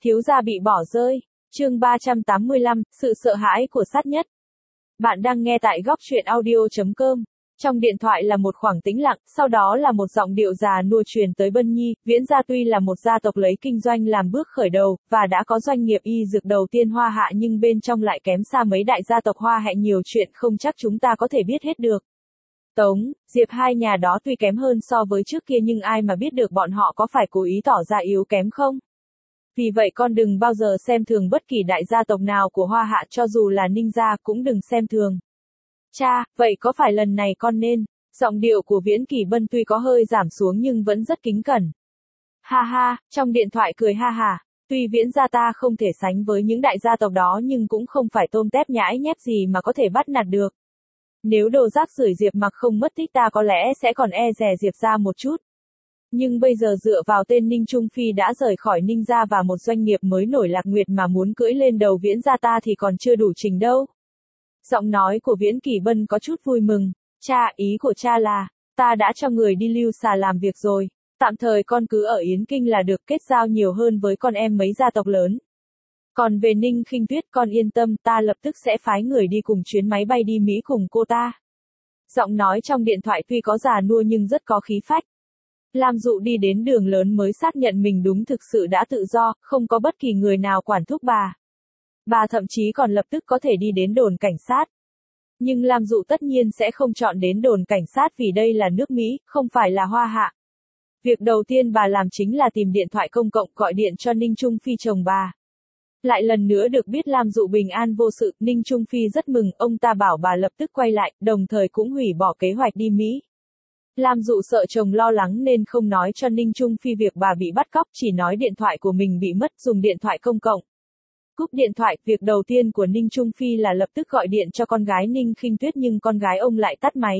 Thiếu gia bị bỏ rơi. Chương 385, sự sợ hãi của sát nhất. Bạn đang nghe tại góc truyện audio.com. Trong điện thoại là một khoảng tĩnh lặng, sau đó là một giọng điệu già nua truyền tới Bân Nhi. Viễn gia tuy là một gia tộc lấy kinh doanh làm bước khởi đầu, và đã có doanh nghiệp y dược đầu tiên Hoa Hạ, nhưng bên trong lại kém xa mấy đại gia tộc Hoa Hạ, nhiều chuyện không chắc chúng ta có thể biết hết được. Tống, Diệp hai nhà đó tuy kém hơn so với trước kia, nhưng ai mà biết được bọn họ có phải cố ý tỏ ra yếu kém không? Vì vậy con đừng bao giờ xem thường bất kỳ đại gia tộc nào của Hoa Hạ, cho dù là Ninh gia cũng đừng xem thường. Cha, vậy có phải lần này con nên? Giọng điệu của Viễn Kỳ Bân tuy có hơi giảm xuống nhưng vẫn rất kính cẩn. Ha ha, trong điện thoại cười ha ha. Tuy Viễn gia ta không thể sánh với những đại gia tộc đó, nhưng cũng không phải tôm tép nhãi nhép gì mà có thể bắt nạt được. Nếu đồ rác rưởi Diệp Mặc không mất tích, ta có lẽ sẽ còn e dè Diệp gia một chút. Nhưng bây giờ dựa vào tên Ninh Trung Phi đã rời khỏi Ninh gia và một doanh nghiệp mới nổi Lạc Nguyệt mà muốn cưỡi lên đầu Viễn gia ta thì còn chưa đủ trình đâu. Giọng nói của Viễn Kỳ Bân có chút vui mừng. Cha, ý của cha là, ta đã cho người đi Lưu Xà làm việc rồi. Tạm thời con cứ ở Yến Kinh là được, kết giao nhiều hơn với con em mấy gia tộc lớn. Còn về Ninh Khinh Tuyết, con yên tâm, ta lập tức sẽ phái người đi cùng chuyến máy bay đi Mỹ cùng cô ta. Giọng nói trong điện thoại tuy có già nua nhưng rất có khí phách. Lam Dụ đi đến đường lớn mới xác nhận mình đúng thực sự đã tự do, không có bất kỳ người nào quản thúc bà. Bà thậm chí còn lập tức có thể đi đến đồn cảnh sát. Nhưng Lam Dụ tất nhiên sẽ không chọn đến đồn cảnh sát vì đây là nước Mỹ, không phải là Hoa Hạ. Việc đầu tiên bà làm chính là tìm điện thoại công cộng gọi điện cho Ninh Trung Phi chồng bà. Lại lần nữa được biết Lam Dụ bình an vô sự, Ninh Trung Phi rất mừng, ông ta bảo bà lập tức quay lại, đồng thời cũng hủy bỏ kế hoạch đi Mỹ. Lam Dụ sợ chồng lo lắng nên không nói cho Ninh Trung Phi việc bà bị bắt cóc, chỉ nói điện thoại của mình bị mất, dùng điện thoại công cộng. Cúp điện thoại, việc đầu tiên của Ninh Trung Phi là lập tức gọi điện cho con gái Ninh Khinh Tuyết, nhưng con gái ông lại tắt máy.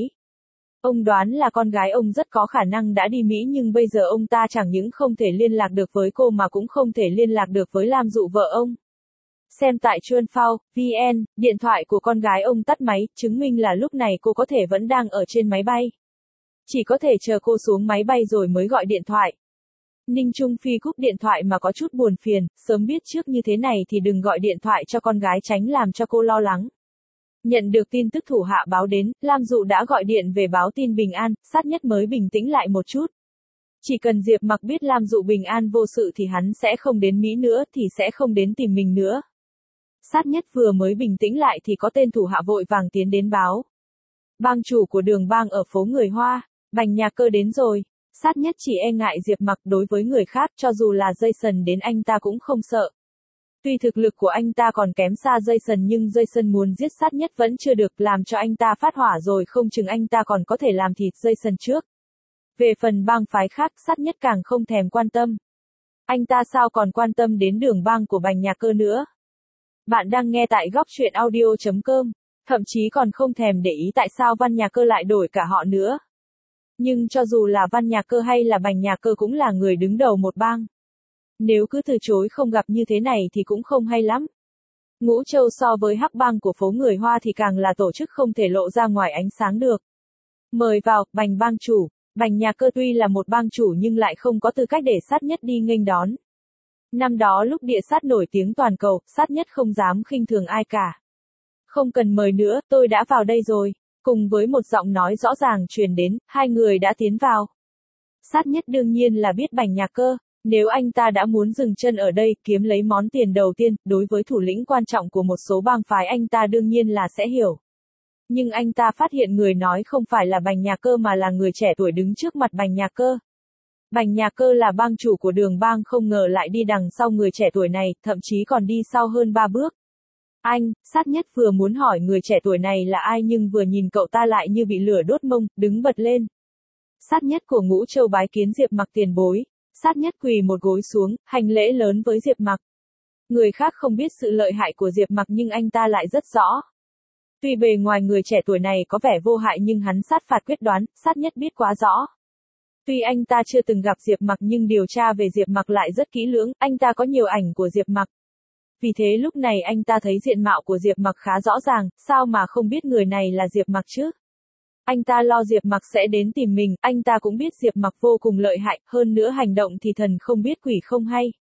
Ông đoán là con gái ông rất có khả năng đã đi Mỹ, nhưng bây giờ ông ta chẳng những không thể liên lạc được với cô mà cũng không thể liên lạc được với Lam Dụ vợ ông. Xem tại Chuanphao, VN, điện thoại của con gái ông tắt máy, chứng minh là lúc này cô có thể vẫn đang ở trên máy bay. Chỉ có thể chờ cô xuống máy bay rồi mới gọi điện thoại. Ninh Trung Phi cúp điện thoại mà có chút buồn phiền, sớm biết trước như thế này thì đừng gọi điện thoại cho con gái, tránh làm cho cô lo lắng. Nhận được tin tức thủ hạ báo đến, Lam Dụ đã gọi điện về báo tin bình an, sát nhất mới bình tĩnh lại một chút. Chỉ cần Diệp Mặc biết Lam Dụ bình an vô sự thì hắn sẽ không đến Mỹ nữa, thì sẽ không đến tìm mình nữa. Sát nhất vừa mới bình tĩnh lại thì có tên thủ hạ vội vàng tiến đến báo. Bang chủ của Đường Bang ở phố Người Hoa, Bành Nhà Cơ đến rồi. Sát nhất chỉ e ngại Diệp Mặc, đối với người khác cho dù là Jason đến anh ta cũng không sợ. Tuy thực lực của anh ta còn kém xa Jason, nhưng Jason muốn giết sát nhất vẫn chưa được, làm cho anh ta phát hỏa rồi không chừng anh ta còn có thể làm thịt Jason trước. Về phần bang phái khác, sát nhất càng không thèm quan tâm. Anh ta sao còn quan tâm đến Đường Bang của Bành Nhà Cơ nữa. Bạn đang nghe tại góc truyện audio.com, thậm chí còn không thèm để ý tại sao Văn Nhà Cơ lại đổi cả họ nữa. Nhưng cho dù là Văn Nhà Cơ hay là Bành Nhà Cơ cũng là người đứng đầu một bang. Nếu cứ từ chối không gặp như thế này thì cũng không hay lắm. Ngũ Châu so với Hắc Bang của phố Người Hoa thì càng là tổ chức không thể lộ ra ngoài ánh sáng được. Mời vào, Bành bang chủ. Bành Nhà Cơ tuy là một bang chủ nhưng lại không có tư cách để sát nhất đi nghênh đón. Năm đó lúc địa sát nổi tiếng toàn cầu, sát nhất không dám khinh thường ai cả. Không cần mời nữa, tôi đã vào đây rồi. Cùng với một giọng nói rõ ràng truyền đến, hai người đã tiến vào. Sát nhất đương nhiên là biết Bành Nhà Cơ, nếu anh ta đã muốn dừng chân ở đây kiếm lấy món tiền đầu tiên, đối với thủ lĩnh quan trọng của một số bang phái anh ta đương nhiên là sẽ hiểu. Nhưng anh ta phát hiện người nói không phải là Bành Nhà Cơ mà là người trẻ tuổi đứng trước mặt Bành Nhà Cơ. Bành Nhà Cơ là bang chủ của Đường Bang, không ngờ lại đi đằng sau người trẻ tuổi này, thậm chí còn đi sau hơn 3 bước. Anh, sát nhất vừa muốn hỏi người trẻ tuổi này là ai nhưng vừa nhìn cậu ta lại như bị lửa đốt mông, đứng bật lên. Sát nhất của Ngũ Châu bái kiến Diệp Mặc tiền bối. Sát nhất quỳ một gối xuống, hành lễ lớn với Diệp Mặc. Người khác không biết sự lợi hại của Diệp Mặc nhưng anh ta lại rất rõ. Tuy bề ngoài người trẻ tuổi này có vẻ vô hại nhưng hắn sát phạt quyết đoán, sát nhất biết quá rõ. Tuy anh ta chưa từng gặp Diệp Mặc nhưng điều tra về Diệp Mặc lại rất kỹ lưỡng, anh ta có nhiều ảnh của Diệp Mặc. Vì thế lúc này anh ta thấy diện mạo của Diệp Mặc khá rõ ràng, sao mà không biết người này là Diệp Mặc chứ? Anh ta lo Diệp Mặc sẽ đến tìm mình, anh ta cũng biết Diệp Mặc vô cùng lợi hại, hơn nữa hành động thì thần không biết quỷ không hay.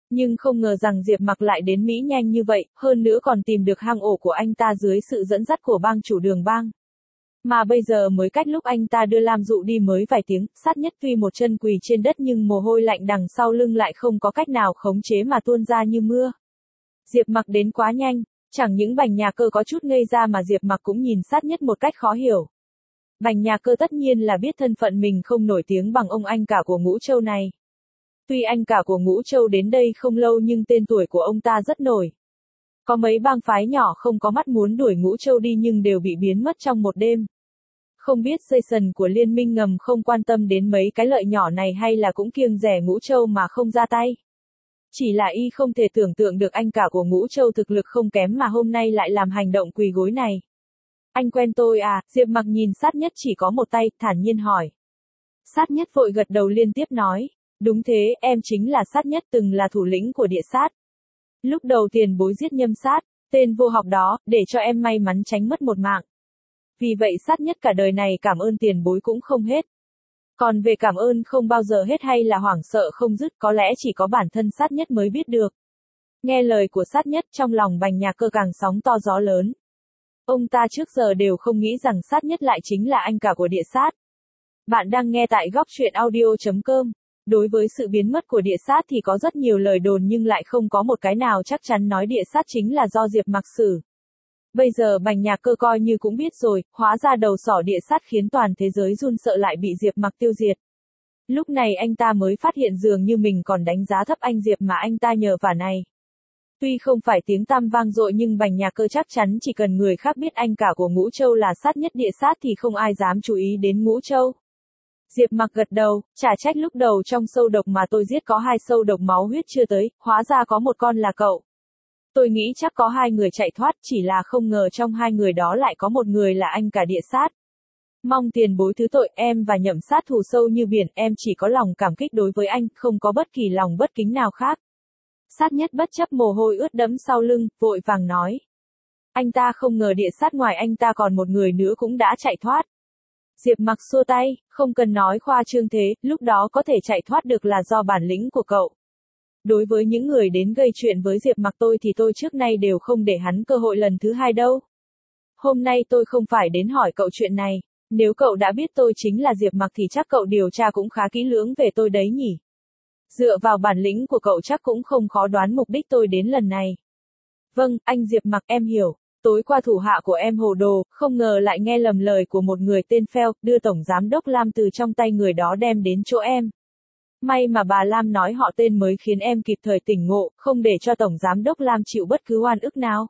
Nhưng không ngờ rằng Diệp Mặc lại đến Mỹ nhanh như vậy, hơn nữa còn tìm được hang ổ của anh ta dưới sự dẫn dắt của bang chủ Đường Bang. Mà bây giờ mới cách lúc anh ta đưa Lam Dụ đi mới vài tiếng, Sát Nhất tuy một chân quỳ trên đất nhưng mồ hôi lạnh đằng sau lưng lại không có cách nào khống chế mà tuôn ra như mưa. Diệp Mặc đến quá nhanh, chẳng những Bành Nhà Cơ có chút ngây ra mà Diệp Mặc cũng nhìn Sát Nhất một cách khó hiểu. Bành Nhà Cơ tất nhiên là biết thân phận mình không nổi tiếng bằng ông anh cả của Ngũ Châu này. Tuy anh cả của Ngũ Châu đến đây không lâu nhưng tên tuổi của ông ta rất nổi. Có mấy bang phái nhỏ không có mắt muốn đuổi Ngũ Châu đi nhưng đều bị biến mất trong một đêm. Không biết Jason của liên minh ngầm không quan tâm đến mấy cái lợi nhỏ này hay là cũng kiêng rẻ Ngũ Châu mà không ra tay. Chỉ là y không thể tưởng tượng được anh cả của Ngũ Châu thực lực không kém mà hôm nay lại làm hành động quỳ gối này. Anh quen tôi à? Diệp Mặc nhìn Sát Nhất chỉ có một tay, thản nhiên hỏi. Sát Nhất vội gật đầu liên tiếp nói. Đúng thế, em chính là Sát Nhất từng là thủ lĩnh của địa sát. Lúc đầu tiền bối giết Nhâm Sát, tên vô học đó, để cho em may mắn tránh mất một mạng. Vì vậy Sát Nhất cả đời này cảm ơn tiền bối cũng không hết. Còn về cảm ơn không bao giờ hết hay là hoảng sợ không dứt có lẽ chỉ có bản thân Sát Nhất mới biết được. Nghe lời của Sát Nhất trong lòng Bành Nhà Cơ càng sóng to gió lớn. Ông ta trước giờ đều không nghĩ rằng Sát Nhất lại chính là anh cả của địa sát. Bạn đang nghe tại góc truyện audio.com. Đối với sự biến mất của địa sát thì có rất nhiều lời đồn nhưng lại không có một cái nào chắc chắn nói địa sát chính là do Diệp Mặc xử. Bây giờ Bành Nhà Cơ coi như cũng biết rồi, hóa ra đầu sỏ địa sát khiến toàn thế giới run sợ lại bị Diệp Mặc tiêu diệt. Lúc này anh ta mới phát hiện dường như mình còn đánh giá thấp anh Diệp mà anh ta nhờ vả này. Tuy không phải tiếng tăm vang dội nhưng Bành Nhà Cơ chắc chắn chỉ cần người khác biết anh cả của Ngũ Châu là Sát Nhất địa sát thì không ai dám chú ý đến Ngũ Châu. Diệp Mặc gật đầu, chả trách lúc đầu trong sâu độc mà tôi giết có 2 sâu độc máu huyết chưa tới, hóa ra có một con là cậu. Tôi nghĩ chắc có 2 người chạy thoát, chỉ là không ngờ trong 2 người đó lại có một người là anh cả địa sát. Mong tiền bối thứ tội, em và Nhậm Sát thù sâu như biển, em chỉ có lòng cảm kích đối với anh, không có bất kỳ lòng bất kính nào khác. Sát Nhất bất chấp mồ hôi ướt đẫm sau lưng, vội vàng nói. Anh ta không ngờ địa sát ngoài anh ta còn một người nữa cũng đã chạy thoát. Diệp Mặc xua tay, không cần nói khoa trương thế, lúc đó có thể chạy thoát được là do bản lĩnh của cậu. Đối với những người đến gây chuyện với Diệp Mặc tôi thì tôi trước nay đều không để hắn cơ hội lần thứ hai đâu. Hôm nay tôi không phải đến hỏi cậu chuyện này, nếu cậu đã biết tôi chính là Diệp Mặc thì chắc cậu điều tra cũng khá kỹ lưỡng về tôi đấy nhỉ. Dựa vào bản lĩnh của cậu chắc cũng không khó đoán mục đích tôi đến lần này. Vâng, anh Diệp Mặc em hiểu. Tối qua thủ hạ của em hồ đồ, không ngờ lại nghe lầm lời của một người tên Phèo, đưa Tổng Giám Đốc Lam từ trong tay người đó đem đến chỗ em. May mà bà Lam nói họ tên mới khiến em kịp thời tỉnh ngộ, không để cho Tổng Giám Đốc Lam chịu bất cứ oan ức nào.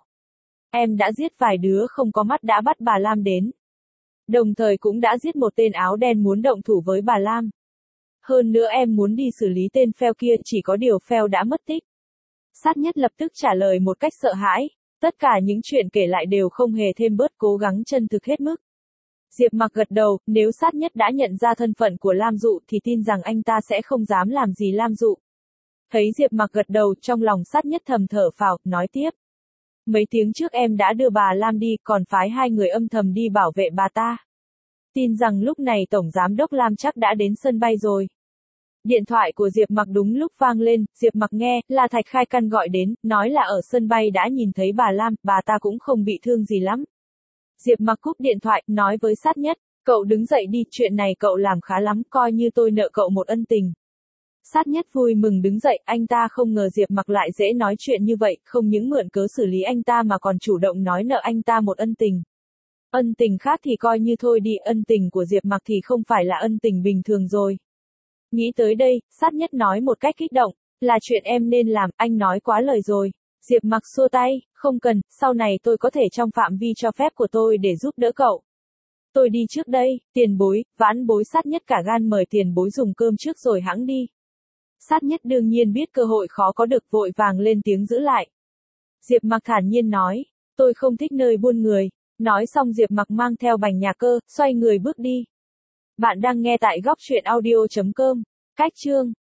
Em đã giết vài đứa không có mắt đã bắt bà Lam đến. Đồng thời cũng đã giết một tên áo đen muốn động thủ với bà Lam. Hơn nữa em muốn đi xử lý tên Phèo kia, chỉ có điều Phèo đã mất tích. Sát Nhất lập tức trả lời một cách sợ hãi. Tất cả những chuyện kể lại đều không hề thêm bớt cố gắng chân thực hết mức. Diệp Mặc gật đầu, nếu Sát Nhất đã nhận ra thân phận của Lam Dụ thì tin rằng anh ta sẽ không dám làm gì Lam Dụ. Thấy Diệp Mặc gật đầu, trong lòng Sát Nhất thầm thở phào, nói tiếp. Mấy tiếng trước em đã đưa bà Lam đi, còn phái 2 người âm thầm đi bảo vệ bà ta. Tin rằng lúc này Tổng Giám Đốc Lam chắc đã đến sân bay rồi. Điện thoại của Diệp Mặc đúng lúc vang lên, Diệp Mặc nghe, là Thạch Khai Căn gọi đến, nói là ở sân bay đã nhìn thấy bà Lam, bà ta cũng không bị thương gì lắm. Diệp Mặc cúp điện thoại, nói với Sát Nhất, cậu đứng dậy đi, chuyện này cậu làm khá lắm, coi như tôi nợ cậu một ân tình. Sát Nhất vui mừng đứng dậy, anh ta không ngờ Diệp Mặc lại dễ nói chuyện như vậy, không những mượn cớ xử lý anh ta mà còn chủ động nói nợ anh ta một ân tình. Ân tình khác thì coi như thôi đi, ân tình của Diệp Mặc thì không phải là ân tình bình thường rồi. Nghĩ tới đây, Sát Nhất nói một cách kích động, là chuyện em nên làm, anh nói quá lời rồi. Diệp Mặc xua tay, không cần, sau này tôi có thể trong phạm vi cho phép của tôi để giúp đỡ cậu. Tôi đi trước đây, tiền bối, vãn bối. Sát Nhất cả gan mời tiền bối dùng cơm trước rồi hẵng đi. Sát Nhất đương nhiên biết cơ hội khó có được, vội vàng lên tiếng giữ lại. Diệp Mặc thản nhiên nói, tôi không thích nơi buôn người. Nói xong Diệp Mặc mang theo Bành Nhà Cơ, xoay người bước đi. Bạn đang nghe tại góc truyện audio.com. Cách chương